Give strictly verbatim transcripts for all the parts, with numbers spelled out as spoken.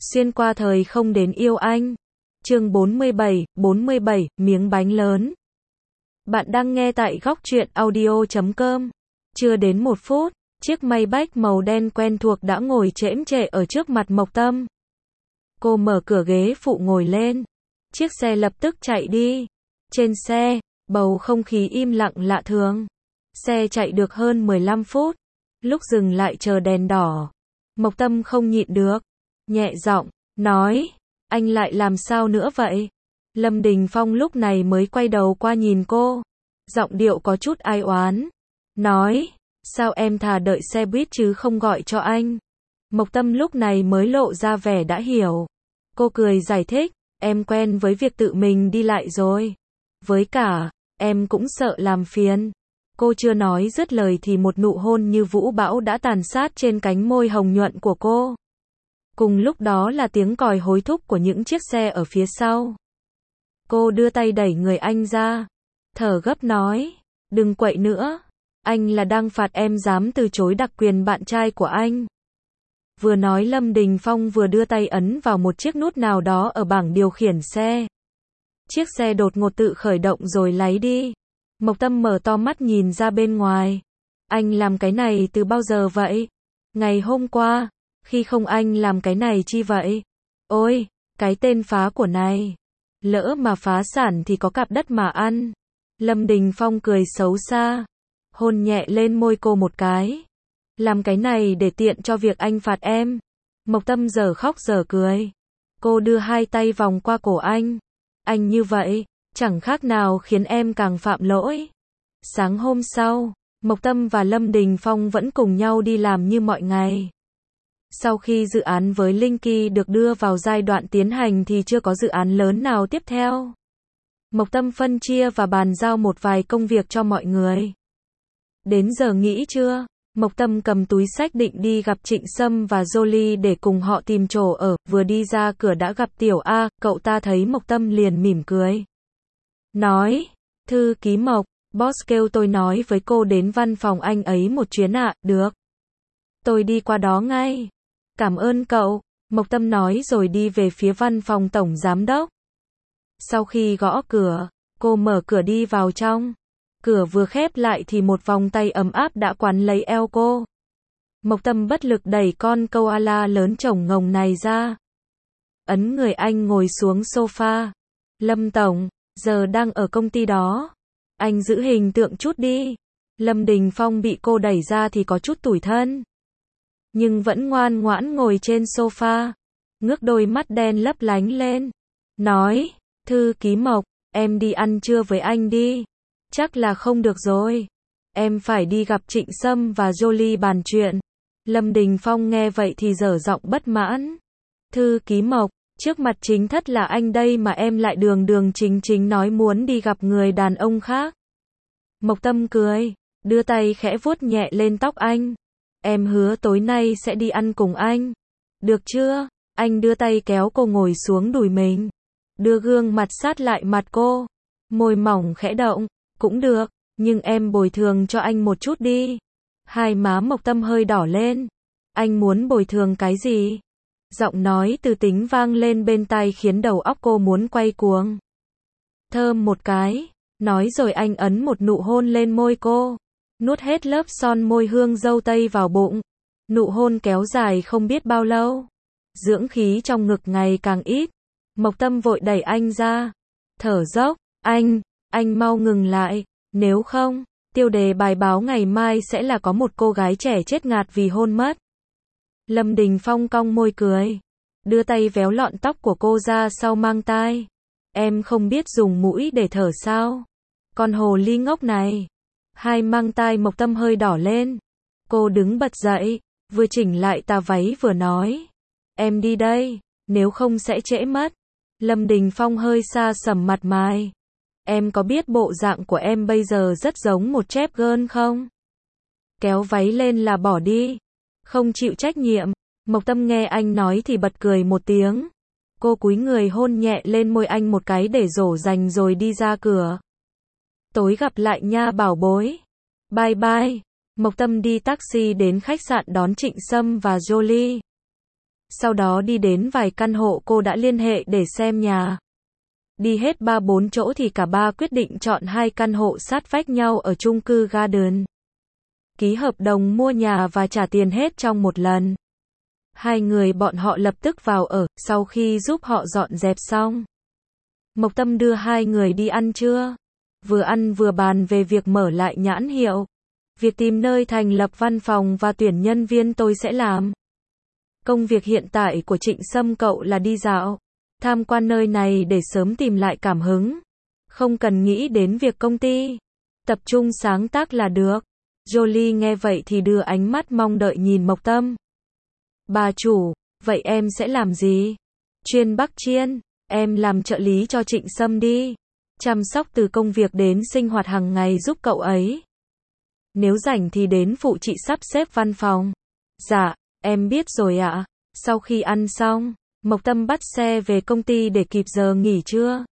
Xuyên qua thời không đến yêu anh. Chương bốn mươi bảy, bốn mươi bảy, miếng bánh lớn. Bạn đang nghe tại góc truyện audio chấm com. Chưa đến một phút, chiếc Maybach màu đen quen thuộc đã ngồi chễm chệ ở trước mặt Mộc Tâm. Cô mở cửa ghế phụ ngồi lên. Chiếc xe lập tức chạy đi. Trên xe, bầu không khí im lặng lạ thường. Xe chạy được hơn mười lăm phút. Lúc dừng lại chờ đèn đỏ, Mộc Tâm không nhịn được, nhẹ giọng nói, anh lại làm sao nữa vậy? Lâm Đình Phong lúc này mới quay đầu qua nhìn cô, giọng điệu có chút ai oán, nói, sao em thà đợi xe buýt chứ không gọi cho anh? Mộc Tâm lúc này mới lộ ra vẻ đã hiểu. Cô cười giải thích, em quen với việc tự mình đi lại rồi. Với cả, em cũng sợ làm phiền. Cô chưa nói dứt lời thì một nụ hôn như vũ bão đã tàn sát trên cánh môi hồng nhuận của cô. Cùng lúc đó là tiếng còi hối thúc của những chiếc xe ở phía sau. Cô đưa tay đẩy người anh ra, thở gấp nói, đừng quậy nữa, anh là đang phạt em dám từ chối đặc quyền bạn trai của anh. Vừa nói Lâm Đình Phong vừa đưa tay ấn vào một chiếc nút nào đó ở bảng điều khiển xe. Chiếc xe đột ngột tự khởi động rồi lái đi. Mộc Tâm mở to mắt nhìn ra bên ngoài. Anh làm cái này từ bao giờ vậy? Ngày hôm qua, khi không anh làm cái này chi vậy? Ôi, cái tên phá của này. Lỡ mà phá sản thì có cặp đất mà ăn. Lâm Đình Phong cười xấu xa, hôn nhẹ lên môi cô một cái. Làm cái này để tiện cho việc anh phạt em. Mộc Tâm giờ khóc giờ cười. Cô đưa hai tay vòng qua cổ anh. Anh như vậy, chẳng khác nào khiến em càng phạm lỗi. Sáng hôm sau, Mộc Tâm và Lâm Đình Phong vẫn cùng nhau đi làm như mọi ngày. Sau khi dự án với Linh Kỳ được đưa vào giai đoạn tiến hành thì chưa có dự án lớn nào tiếp theo. Mộc Tâm phân chia và bàn giao một vài công việc cho mọi người. Đến giờ nghỉ trưa, Mộc Tâm cầm túi xách định đi gặp Trịnh Sâm và Jolie để cùng họ tìm chỗ ở, vừa đi ra cửa đã gặp Tiểu A, cậu ta thấy Mộc Tâm liền mỉm cười. Nói, thư ký Mộc, boss kêu tôi nói với cô đến văn phòng anh ấy một chuyến ạ, à, được. Tôi đi qua đó ngay. Cảm ơn cậu, Mộc Tâm nói rồi đi về phía văn phòng tổng giám đốc. Sau khi gõ cửa, cô mở cửa đi vào trong. Cửa vừa khép lại thì một vòng tay ấm áp đã quấn lấy eo cô. Mộc Tâm bất lực đẩy con koala lớn chổng ngồng này ra. Ấn người anh ngồi xuống sofa. Lâm tổng, giờ đang ở công ty đó. Anh giữ hình tượng chút đi. Lâm Đình Phong bị cô đẩy ra thì có chút tủi thân. Nhưng vẫn ngoan ngoãn ngồi trên sofa. Ngước đôi mắt đen lấp lánh lên. Nói, thư ký Mộc, em đi ăn trưa với anh đi. Chắc là không được rồi. Em phải đi gặp Trịnh Sâm và Jolie bàn chuyện. Lâm Đình Phong nghe vậy thì dở giọng bất mãn. Thư ký Mộc, trước mặt chính thất là anh đây mà em lại đường đường chính chính nói muốn đi gặp người đàn ông khác. Mộc Tâm cười, đưa tay khẽ vuốt nhẹ lên tóc anh. Em hứa tối nay sẽ đi ăn cùng anh. Được chưa? Anh đưa tay kéo cô ngồi xuống đùi mình. Đưa gương mặt sát lại mặt cô. Môi mỏng khẽ động. Cũng được, nhưng em bồi thường cho anh một chút đi. Hai má Mộc Tâm hơi đỏ lên. Anh muốn bồi thường cái gì? Giọng nói từ tính vang lên bên tai khiến đầu óc cô muốn quay cuồng. Thơm một cái. Nói rồi anh ấn một nụ hôn lên môi cô. Nuốt hết lớp son môi hương dâu tây vào bụng. Nụ hôn kéo dài không biết bao lâu. Dưỡng khí trong ngực ngày càng ít. Mộc Tâm vội đẩy anh ra. Thở dốc, anh, anh mau ngừng lại. Nếu không, tiêu đề bài báo ngày mai sẽ là có một cô gái trẻ chết ngạt vì hôn mất. Lâm Đình Phong cong môi cười. Đưa tay véo lọn tóc của cô ra sau mang tai. Em không biết dùng mũi để thở sao? Con hồ ly ngốc này. Hai mang tai Mộc Tâm hơi đỏ lên. Cô đứng bật dậy, vừa chỉnh lại tà váy vừa nói. Em đi đây, nếu không sẽ trễ mất. Lâm Đình Phong hơi xa sầm mặt mày. Em có biết bộ dạng của em bây giờ rất giống một chép girl không? Kéo váy lên là bỏ đi. Không chịu trách nhiệm. Mộc Tâm nghe anh nói thì bật cười một tiếng. Cô cúi người hôn nhẹ lên môi anh một cái để dỗ dành rồi đi ra cửa. Tối gặp lại nha bảo bối. Bye bye. Mộc Tâm đi taxi đến khách sạn đón Trịnh Sâm và Jolie. Sau đó đi đến vài căn hộ cô đã liên hệ để xem nhà. Đi hết ba bốn chỗ thì cả ba quyết định chọn hai căn hộ sát vách nhau ở chung cư Garden. Ký hợp đồng mua nhà và trả tiền hết trong một lần. Hai người bọn họ lập tức vào ở, sau khi giúp họ dọn dẹp xong. Mộc Tâm đưa hai người đi ăn trưa. Vừa ăn vừa bàn về việc mở lại nhãn hiệu. Việc tìm nơi thành lập văn phòng và tuyển nhân viên tôi sẽ làm. Công việc hiện tại của Trịnh Sâm cậu là đi dạo, tham quan nơi này để sớm tìm lại cảm hứng. Không cần nghĩ đến việc công ty. Tập trung sáng tác là được. Jolie nghe vậy thì đưa ánh mắt mong đợi nhìn Mộc Tâm. Bà chủ, vậy em sẽ làm gì? Chuyên Bắc Chiên, em làm trợ lý cho Trịnh Sâm đi. Chăm sóc từ công việc đến sinh hoạt hàng ngày giúp cậu ấy. Nếu rảnh thì đến phụ chị sắp xếp văn phòng. Dạ, em biết rồi ạ. Sau khi ăn xong, Mộc Tâm bắt xe về công ty để kịp giờ nghỉ trưa.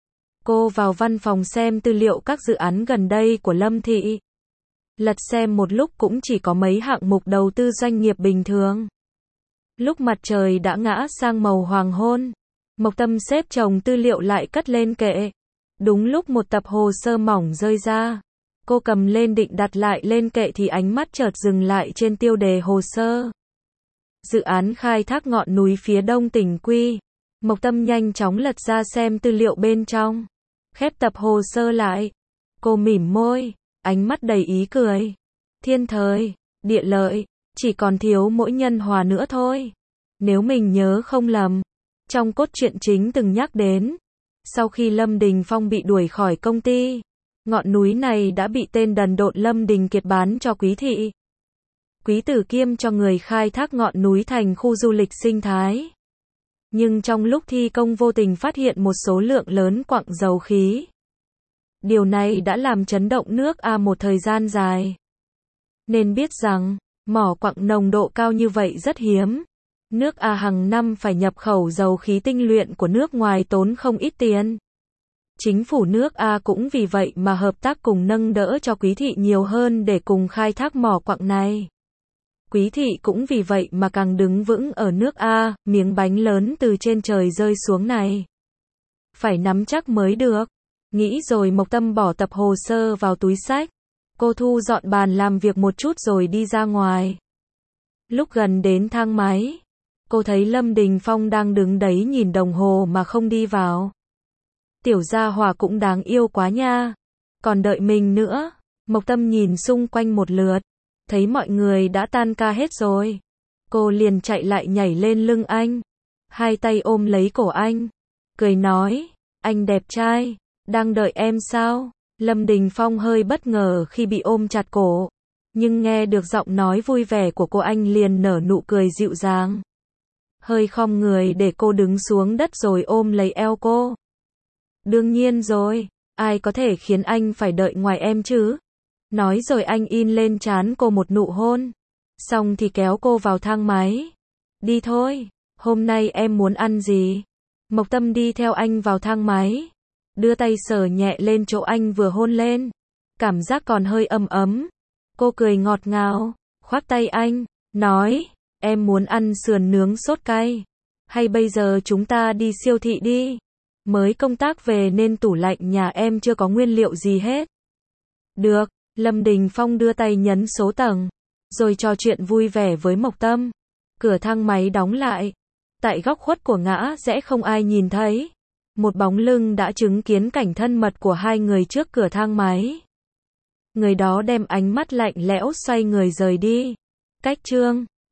Cô vào văn phòng xem tư liệu các dự án gần đây của Lâm Thị. Lật xem một lúc cũng chỉ có mấy hạng mục đầu tư doanh nghiệp bình thường. Lúc mặt trời đã ngã sang màu hoàng hôn, Mộc Tâm xếp chồng tư liệu lại cất lên kệ. Đúng lúc một tập hồ sơ mỏng rơi ra, cô cầm lên định đặt lại lên kệ thì ánh mắt chợt dừng lại trên tiêu đề hồ sơ. Dự án khai thác ngọn núi phía đông tỉnh Quy. Mộc Tâm nhanh chóng lật ra xem tư liệu bên trong. Khép tập hồ sơ lại. Cô mỉm môi, ánh mắt đầy ý cười. Thiên thời, địa lợi, chỉ còn thiếu mỗi nhân hòa nữa thôi. Nếu mình nhớ không lầm, trong cốt truyện chính từng nhắc đến, sau khi Lâm Đình Phong bị đuổi khỏi công ty, ngọn núi này đã bị tên đần độn Lâm Đình Kiệt bán cho Quý thị. Quý Tử Kiêm cho người khai thác ngọn núi thành khu du lịch sinh thái. Nhưng trong lúc thi công vô tình phát hiện một số lượng lớn quặng dầu khí. Điều này đã làm chấn động nước A một thời gian dài. Nên biết rằng, mỏ quặng nồng độ cao như vậy rất hiếm. Nước A hàng năm phải nhập khẩu dầu khí tinh luyện của nước ngoài tốn không ít tiền. Chính phủ nước A cũng vì vậy mà hợp tác cùng nâng đỡ cho Quý thị nhiều hơn để cùng khai thác mỏ quặng này. Quý thị cũng vì vậy mà càng đứng vững ở nước A, miếng bánh lớn từ trên trời rơi xuống này. Phải nắm chắc mới được. Nghĩ rồi Mộc Tâm bỏ tập hồ sơ vào túi xách. Cô thu dọn bàn làm việc một chút rồi đi ra ngoài. Lúc gần đến thang máy, cô thấy Lâm Đình Phong đang đứng đấy nhìn đồng hồ mà không đi vào. Tiểu gia hỏa cũng đáng yêu quá nha. Còn đợi mình nữa. Mộc Tâm nhìn xung quanh một lượt, thấy mọi người đã tan ca hết rồi. Cô liền chạy lại nhảy lên lưng anh, hai tay ôm lấy cổ anh, cười nói, anh đẹp trai, đang đợi em sao? Lâm Đình Phong hơi bất ngờ khi bị ôm chặt cổ, nhưng nghe được giọng nói vui vẻ của cô anh liền nở nụ cười dịu dàng. Hơi khom người để cô đứng xuống đất rồi ôm lấy eo cô. Đương nhiên rồi, ai có thể khiến anh phải đợi ngoài em chứ? Nói rồi anh in lên trán cô một nụ hôn. Xong thì kéo cô vào thang máy. Đi thôi, hôm nay em muốn ăn gì? Mộc Tâm đi theo anh vào thang máy, đưa tay sờ nhẹ lên chỗ anh vừa hôn lên. Cảm giác còn hơi ấm ấm. Cô cười ngọt ngào, khoác tay anh, nói, em muốn ăn sườn nướng sốt cay. Hay bây giờ chúng ta đi siêu thị đi. Mới công tác về nên tủ lạnh nhà em chưa có nguyên liệu gì hết. Được, Lâm Đình Phong đưa tay nhấn số tầng, rồi trò chuyện vui vẻ với Mộc Tâm. Cửa thang máy đóng lại. Tại góc khuất của ngã rẽ không ai nhìn thấy. Một bóng lưng đã chứng kiến cảnh thân mật của hai người trước cửa thang máy. Người đó đem ánh mắt lạnh lẽo xoay người rời đi. Cách chương